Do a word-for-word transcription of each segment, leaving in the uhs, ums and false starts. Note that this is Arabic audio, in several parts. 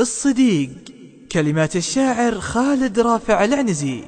الصديق. كلمات الشاعر خالد رافع العنزي.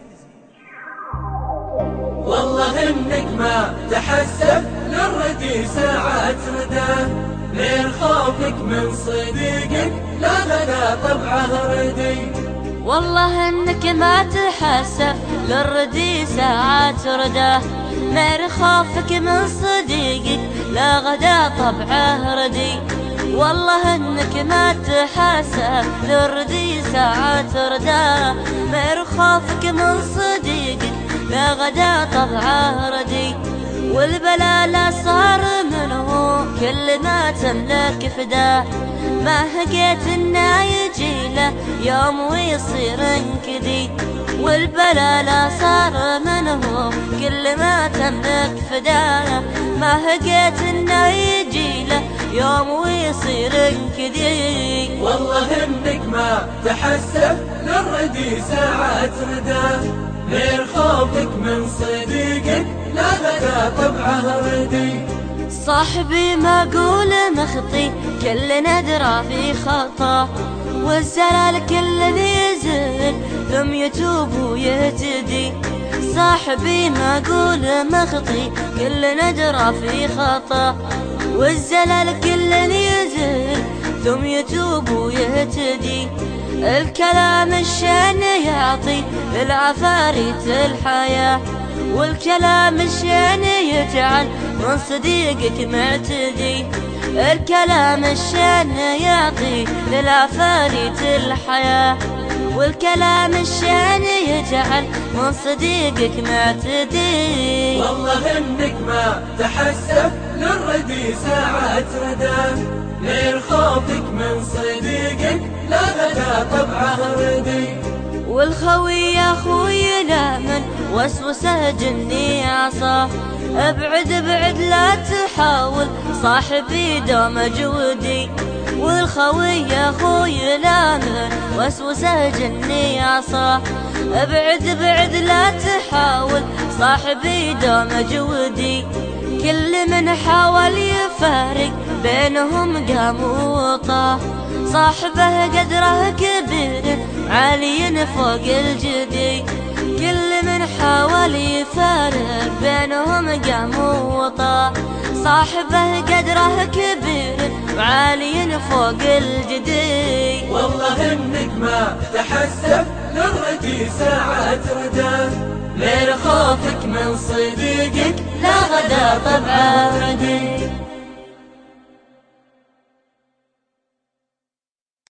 والله انك ما تحسب للردي ساعات رداه، غير خوفك من صديقك لا غدا طبعه ردي. والله انك ما تحسب للردي ساعات رداه، غير خوفك من صديقك لا غدا طبعه ردي. والله انك ما تحسب للردي ساعات رداه، غير خوفك من صديقك لا غدا طبعه ردي. والبلا لا صار منه كل ما تملك فداه، ما هقيت انه يجي له يوم ويصير انكدي. والبلا لا صار منه كل ما تملك فداه، ما هقيت انه يجي له يوم ويصير انكدي. والله انك ما تحسب للردي ساعات رداه، غير خوفك من صديقك لا غدا طبعه ردي. صاحبي ما قول مخطي كل ندرى في خطاه، والزلال كل ذي يزل ثم يتوب ويهتدي. صاحبي ما قول مخطي كل ندرى في خطاه، والزلال كل ذي يزل ثم يتوب ويهتدي. الكلام الشان يعطي للعفاريت الحياة، والكلام الشان يجعل من صديقك معتدي. الكلام الشان يعطي للعفاريت الحياة، والكلام الشان يجعل من صديقك معتدي. والله انك ما تحسب للردي ساعات رداه، غير خوفك من صديقك لا غدا طبعه ردي. والخوي يا خوي لا من وسوسه جني عصاه، ابعد ابعد لا تحاول صاحبي دوم جودي. والخوي يا خوي لا من وسوسه جني عصاه، ابعد ابعد لا تحاول صاحبي دوم جودي. كل من حاول يفارق بينهم قام وطاه، صاحبه قدره كبير عالي فوق الجدي. كل من حاول يفارق بينهم قام وطاه، صاحبه قدره كبير عالي فوق الجدي. والله انك ما تحسب للردي ساعات رداه، غير خوفك من صديقك لا غدا طبعه ردي.